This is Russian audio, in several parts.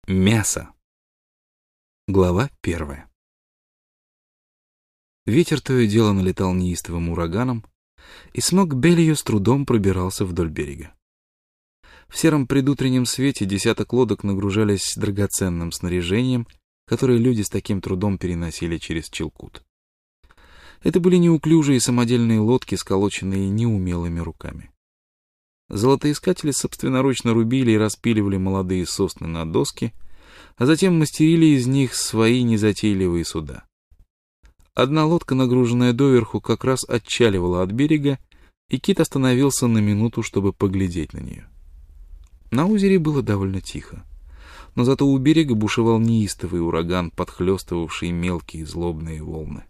Мясо. Глава 1. Ветер то и дело налетал неистовым ураганом, и Смок Беллью с трудом пробирался вдоль берега. В сером предутреннем свете десяток лодок нагружались драгоценным снаряжением, которое люди с таким трудом переносили через Чилкут. Это были неуклюжие самодельные лодки, сколоченные неумелыми руками. Золотоискатели собственноручно рубили и распиливали молодые сосны на доски, а затем мастерили из них свои незатейливые суда. Одна лодка, нагруженная доверху, как раз отчаливала от берега, и Кит остановился на минуту, чтобы поглядеть на нее. На озере было довольно тихо, но зато у берега бушевал неистовый ураган, подхлестывавший мелкие злобные волны.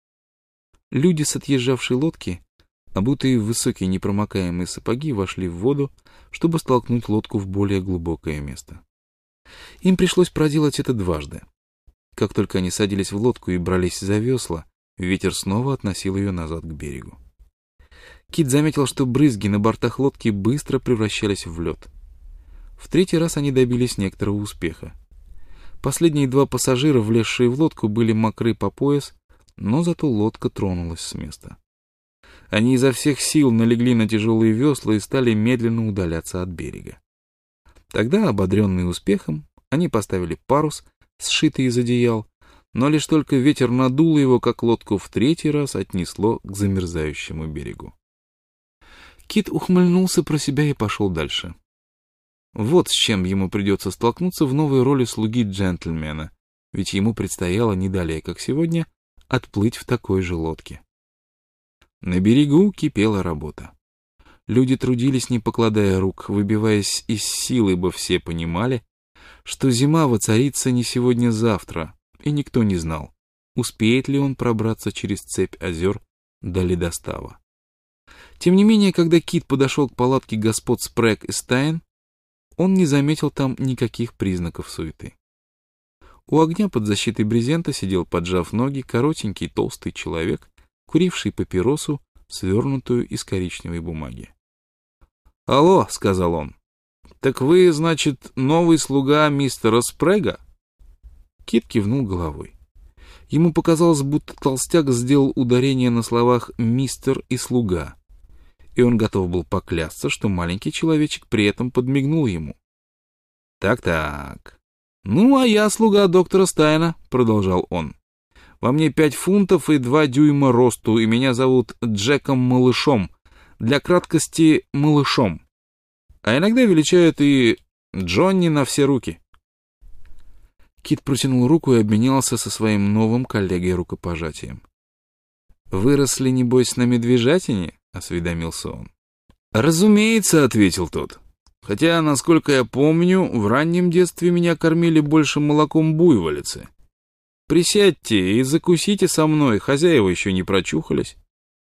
Люди с отъезжавшей лодки, обутые в высокие непромокаемые сапоги, вошли в воду, чтобы столкнуть лодку в более глубокое место. Им пришлось проделать это дважды. Как только они садились в лодку и брались за весла, ветер снова относил ее назад к берегу. Кит заметил, что брызги на бортах лодки быстро превращались в лед. В третий раз они добились некоторого успеха. Последние два пассажира, влезшие в лодку, были мокры по пояс, но зато лодка тронулась с места. Они изо всех сил налегли на тяжелые весла и стали медленно удаляться от берега. Тогда, ободренные успехом, они поставили парус, сшитый из одеял, но лишь только ветер надул его, как лодку в третий раз отнесло к замерзающему берегу. Кит ухмыльнулся про себя и пошел дальше. Вот с чем ему придется столкнуться в новой роли слуги джентльмена, ведь ему предстояло не далее, как сегодня, отплыть в такой же лодке. На берегу кипела работа. Люди трудились, не покладая рук, выбиваясь из сил, ибо все понимали, что зима воцарится не сегодня-завтра, и никто не знал, успеет ли он пробраться через цепь озер до ледостава. Тем не менее, когда Кит подошел к палатке господ Спрэг и Стайн, он не заметил там никаких признаков суеты. У огня под защитой брезента сидел, поджав ноги, коротенький толстый человек, куривший папиросу, свернутую из коричневой бумаги. «Алло», — сказал он, — «так вы, значит, новый слуга мистера Спрэга?» Кит кивнул головой. Ему показалось, будто толстяк сделал ударение на словах «мистер» и «слуга», и он готов был поклясться, что маленький человечек при этом подмигнул ему. «Так-так. Ну, а я слуга доктора Стайна», — продолжал он. «Во мне 5 фунтов и 2 дюйма росту, и меня зовут Джеком Малышом, для краткости Малышом. А иногда величают и Джонни на все руки». Кит протянул руку и обменялся со своим новым коллегой рукопожатием. «Выросли, небось, на медвежатине?» — осведомился он. «Разумеется», — ответил тот. «Хотя, насколько я помню, в раннем детстве меня кормили больше молоком буйволицы. Присядьте и закусите со мной, хозяева еще не прочухались».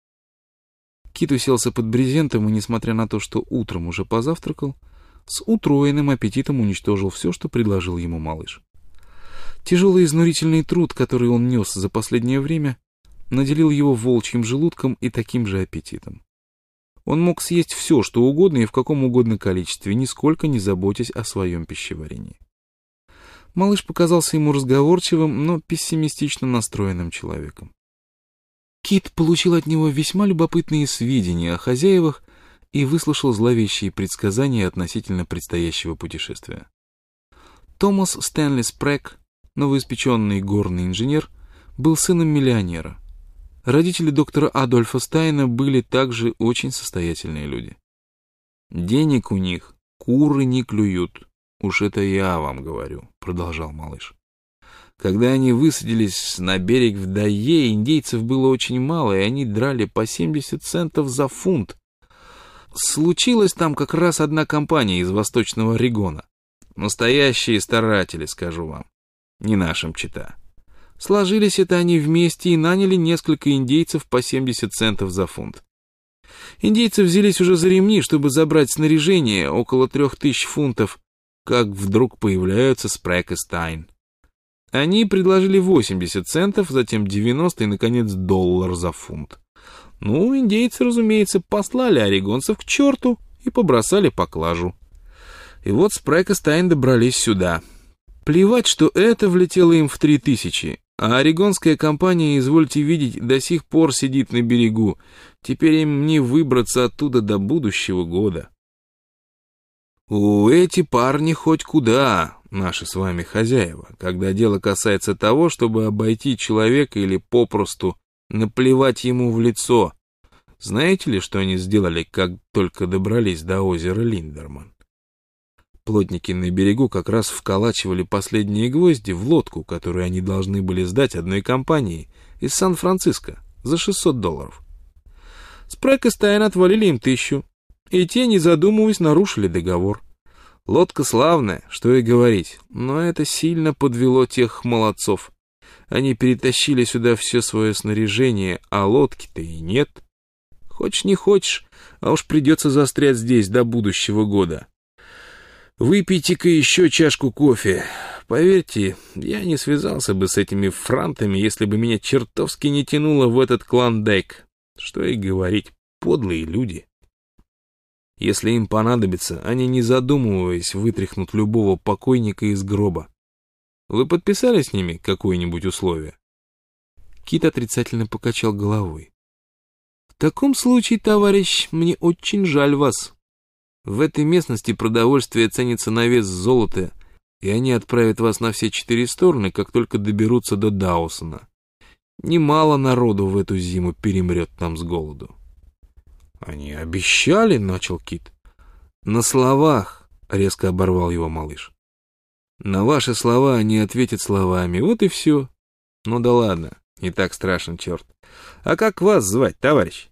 Кит уселся под брезентом и, несмотря на то, что утром уже позавтракал, с утроенным аппетитом уничтожил все, что предложил ему малыш. Тяжелый изнурительный труд, который он нес за последнее время, наделил его волчьим желудком и таким же аппетитом. Он мог съесть все, что угодно и в каком угодно количестве, нисколько не заботясь о своем пищеварении. Малыш показался ему разговорчивым, но пессимистично настроенным человеком. Кит получил от него весьма любопытные сведения о хозяевах и выслушал зловещие предсказания относительно предстоящего путешествия. Томас Стэнли Спрэг, новоиспеченный горный инженер, был сыном миллионера. Родители доктора Адольфа Стайна были также очень состоятельные люди. «Денег у них куры не клюют, уж это я вам говорю», — продолжал малыш. «Когда они высадились на берег в Дайе, индейцев было очень мало, и они драли по 70 центов за фунт. Случилась там как раз одна компания из Восточного Орегона. Настоящие старатели, скажу вам, не нашим чета. Сложились это они вместе и наняли несколько индейцев по 70 центов за фунт. Индейцы взялись уже за ремни, чтобы забрать снаряжение, около 3000 фунтов, как вдруг появляются Спрэг и Стайн. Они предложили 80 центов, затем 90 и, наконец, $1 за фунт. Ну, индейцы, разумеется, послали орегонцев к черту и побросали поклажу. И вот Спрэг и Стайн добрались сюда. Плевать, что это влетело им в 3000, а орегонская компания, извольте видеть, до сих пор сидит на берегу. Теперь им не выбраться оттуда до будущего года. Эти парни хоть куда, наши с вами хозяева, когда дело касается того, чтобы обойти человека или попросту наплевать ему в лицо. Знаете ли, что они сделали, как только добрались до озера Линдерман? Плотники на берегу как раз вколачивали последние гвозди в лодку, которую они должны были сдать одной компании из Сан-Франциско за $600. Спрэк и Стайн отвалили им 1000, и те, не задумываясь, нарушили договор. Лодка славная, что и говорить, но это сильно подвело тех молодцов. Они перетащили сюда все свое снаряжение, а лодки-то и нет. Хочешь не хочешь, а уж придется застрять здесь до будущего года. Выпейте-ка еще чашку кофе. Поверьте, я не связался бы с этими франтами, если бы меня чертовски не тянуло в этот клондайк. Что и говорить, подлые люди. Если им понадобится, они, не задумываясь, вытряхнут любого покойника из гроба. Вы подписали с ними какое-нибудь условие? Кит отрицательно покачал головой. В таком случае, товарищ, мне очень жаль вас. В этой местности продовольствие ценится на вес золота, и они отправят вас на все 4 стороны, как только доберутся до Даусона. Немало народу в эту зиму перемрет там с голоду. Они обещали, начал Кит. На словах, резко оборвал его малыш. На ваши слова они ответят словами, вот и все. Ну да ладно, не так страшен черт. А как вас звать, товарищ?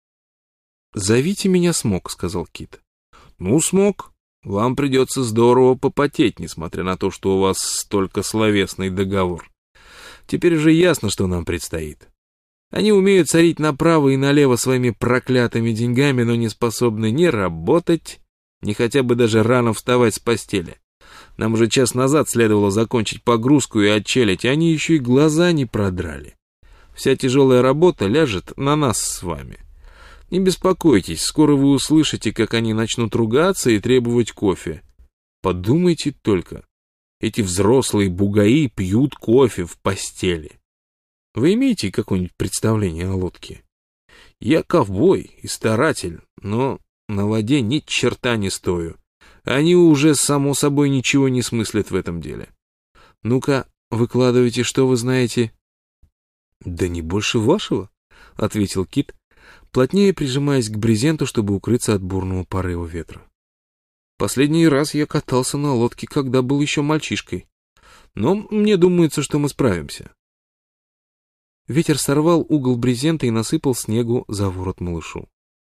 Зовите меня Смок, сказал Кит. Ну, Смок, вам придется здорово попотеть, несмотря на то, что у вас столько словесный договор. Теперь уже ясно, что нам предстоит. Они умеют царить направо и налево своими проклятыми деньгами, но не способны ни работать, ни хотя бы даже рано вставать с постели. Нам уже час назад следовало закончить погрузку и отчалить, а они еще и глаза не продрали. Вся тяжелая работа ляжет на нас с вами. Не беспокойтесь, скоро вы услышите, как они начнут ругаться и требовать кофе. Подумайте только, эти взрослые бугаи пьют кофе в постели. Вы имеете какое-нибудь представление о лодке? Я ковбой и старатель, но на воде ни черта не стою. Они уже, само собой, ничего не смыслят в этом деле. Ну-ка, выкладывайте, что вы знаете. Да не больше вашего, ответил Кит, плотнее прижимаясь к брезенту, чтобы укрыться от бурного порыва ветра. Последний раз я катался на лодке, когда был еще мальчишкой. Но мне думается, что мы справимся. Ветер сорвал угол брезента и насыпал снегу за ворот малышу.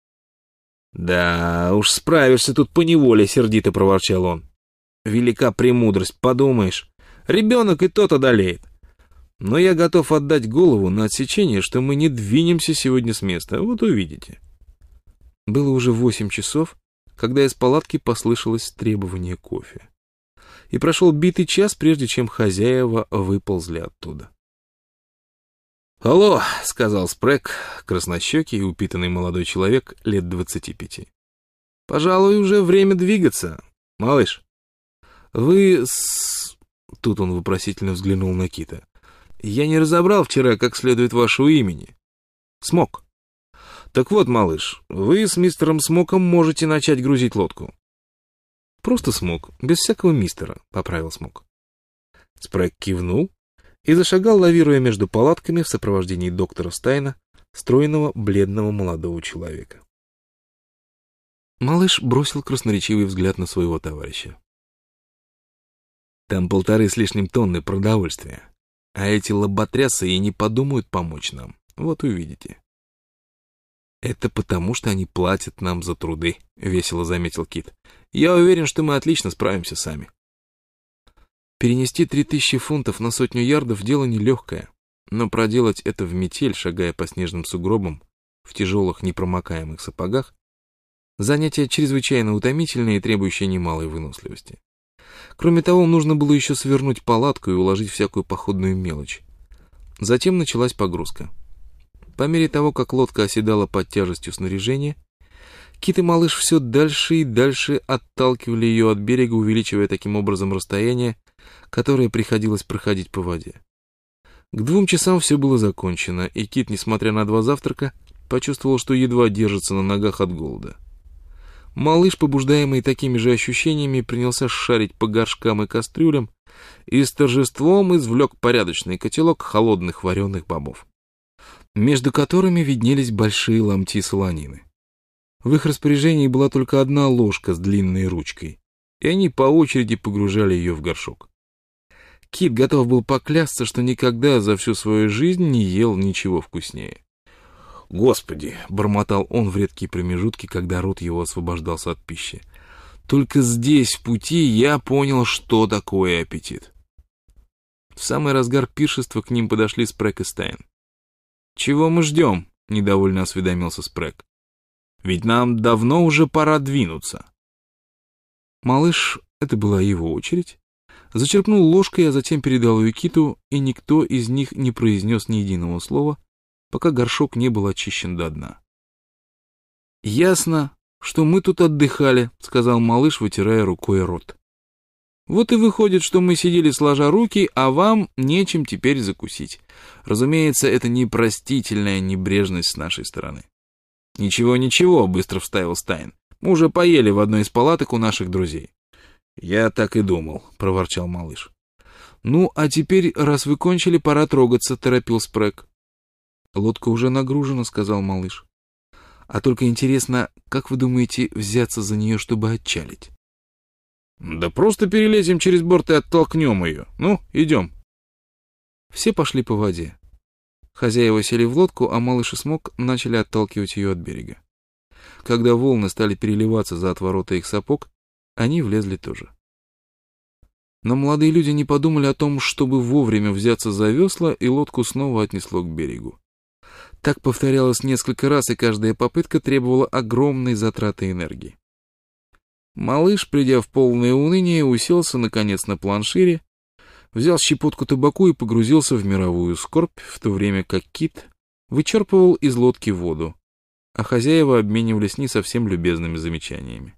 «Да уж справишься тут поневоле», — сердито проворчал он. «Велика премудрость, подумаешь. Ребенок и тот одолеет. Но я готов отдать голову на отсечение, что мы не двинемся сегодня с места, вот увидите». Было уже 8 часов, когда из палатки послышалось требование кофе. И прошел битый час, прежде чем хозяева выползли оттуда. «Алло», — сказал Спрэк, краснощекий и упитанный молодой человек лет 25. «Пожалуй, уже время двигаться, малыш. Вы с...» Тут он вопросительно взглянул на Кита. «Я не разобрал вчера, как следует вашего имени. Смок. Так вот, малыш, вы с мистером Смоком можете начать грузить лодку». «Просто Смок, без всякого мистера», — поправил Смок. Спрэк кивнул и зашагал, лавируя между палатками в сопровождении доктора Стайна, стройного, бледного молодого человека. Малыш бросил красноречивый взгляд на своего товарища. «Там 1,5 с лишним тонны продовольствия, а эти лоботрясы и не подумают помочь нам, вот увидите». «Это потому, что они платят нам за труды», — весело заметил Кит. «Я уверен, что мы отлично справимся сами». Перенести 3000 фунтов на 100 ярдов — дело нелегкое, но проделать это в метель, шагая по снежным сугробам, в тяжелых непромокаемых сапогах, занятие чрезвычайно утомительное и требующее немалой выносливости. Кроме того, нужно было еще свернуть палатку и уложить всякую походную мелочь. Затем началась погрузка. По мере того, как лодка оседала под тяжестью снаряжения, Кит и малыш все дальше и дальше отталкивали ее от берега, увеличивая таким образом расстояние, которое приходилось проходить по воде. К 2 часам все было закончено, и Кит, несмотря на 2 завтрака, почувствовал, что едва держится на ногах от голода. Малыш, побуждаемый такими же ощущениями, принялся шарить по горшкам и кастрюлям и с торжеством извлек порядочный котелок холодных вареных бобов, между которыми виднелись большие ломти солонины. В их распоряжении была только одна ложка с длинной ручкой, и они по очереди погружали ее в горшок. Кит готов был поклясться, что никогда за всю свою жизнь не ел ничего вкуснее. «Господи!» — бормотал он в редкие промежутки, когда рот его освобождался от пищи. «Только здесь, в пути, я понял, что такое аппетит». В самый разгар пиршества к ним подошли Спрэг и Стайн. «Чего мы ждем?» — недовольно осведомился Спрэг. «Ведь нам давно уже пора двинуться». Малыш, это была его очередь, зачерпнул ложкой, а затем передал ее Киту, и никто из них не произнес ни единого слова, пока горшок не был очищен до дна. «Ясно, что мы тут отдыхали», — сказал малыш, вытирая рукой рот. «Вот и выходит, что мы сидели сложа руки, а вам нечем теперь закусить. Разумеется, это непростительная небрежность с нашей стороны». «Ничего, — быстро вставил Стайн. Мы уже поели в одной из палаток у наших друзей». «Я так и думал», — проворчал малыш. «Ну, а теперь, раз вы кончили, пора трогаться», — торопил Спрэг. «Лодка уже нагружена», — сказал малыш. «А только интересно, как вы думаете взяться за нее, чтобы отчалить?» «Да просто перелезем через борт и оттолкнем ее. Ну, идем». Все пошли по воде. Хозяева сели в лодку, а малыш и Смок начали отталкивать ее от берега. Когда волны стали переливаться за отворота их сапог, они влезли тоже. Но молодые люди не подумали о том, чтобы вовремя взяться за весла, и лодку снова отнесло к берегу. Так повторялось несколько раз, и каждая попытка требовала огромной затраты энергии. Малыш, придя в полное уныние, уселся наконец на планшире, взял щепотку табаку и погрузился в мировую скорбь, в то время как Кит вычерпывал из лодки воду, а хозяева обменивались не совсем любезными замечаниями.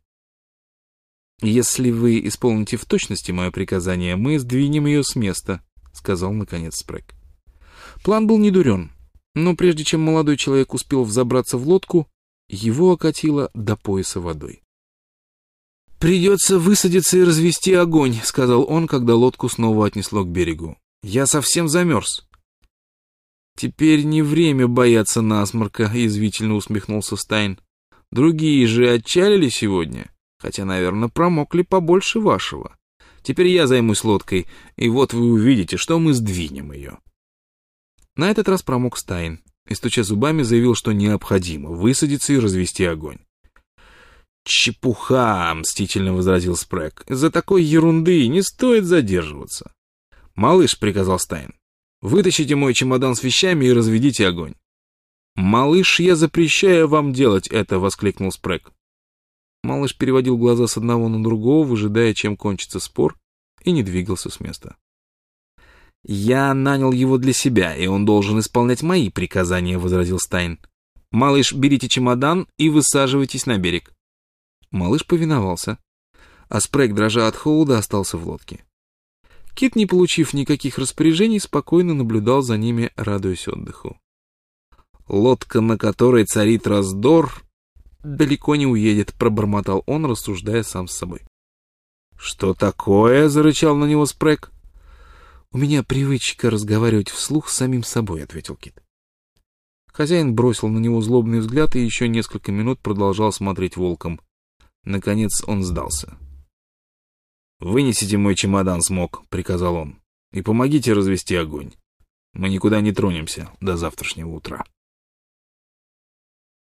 «Если вы исполните в точности мое приказание, мы сдвинем ее с места», — сказал наконец Спрэг. План был недурен, но прежде чем молодой человек успел взобраться в лодку, его окатило до пояса водой. «Придется высадиться и развести огонь», — сказал он, когда лодку снова отнесло к берегу. «Я совсем замерз». «Теперь не время бояться насморка», — язвительно усмехнулся Стайн. «Другие же отчалили сегодня, хотя, наверное, промокли побольше вашего. Теперь я займусь лодкой, и вот вы увидите, что мы сдвинем ее». На этот раз промок Стайн и, стуча зубами, заявил, что необходимо высадиться и развести огонь. «Чепуха!» — мстительно возразил Спрэг. «Из-за такой ерунды не стоит задерживаться». «Малыш», — приказал Стайн, — «вытащите мой чемодан с вещами и разведите огонь». «Малыш, я запрещаю вам делать это!» — воскликнул Спрэг. Малыш переводил глаза с одного на другого, выжидая, чем кончится спор, и не двигался с места. «Я нанял его для себя, и он должен исполнять мои приказания», — возразил Стайн. «Малыш, берите чемодан и высаживайтесь на берег». Малыш повиновался, а Спрэг, дрожа от холода, остался в лодке. Кит, не получив никаких распоряжений, спокойно наблюдал за ними, радуясь отдыху. «Лодка, на которой царит раздор, далеко не уедет», — пробормотал он, рассуждая сам с собой. «Что такое?» — зарычал на него Спрэг. «У меня привычка разговаривать вслух с самим собой», — ответил Кит. Хозяин бросил на него злобный взгляд и еще несколько минут продолжал смотреть волком. Наконец он сдался. «Вынесите мой чемодан, Смок», — приказал он, — «и помогите развести огонь. Мы никуда не тронемся до завтрашнего утра».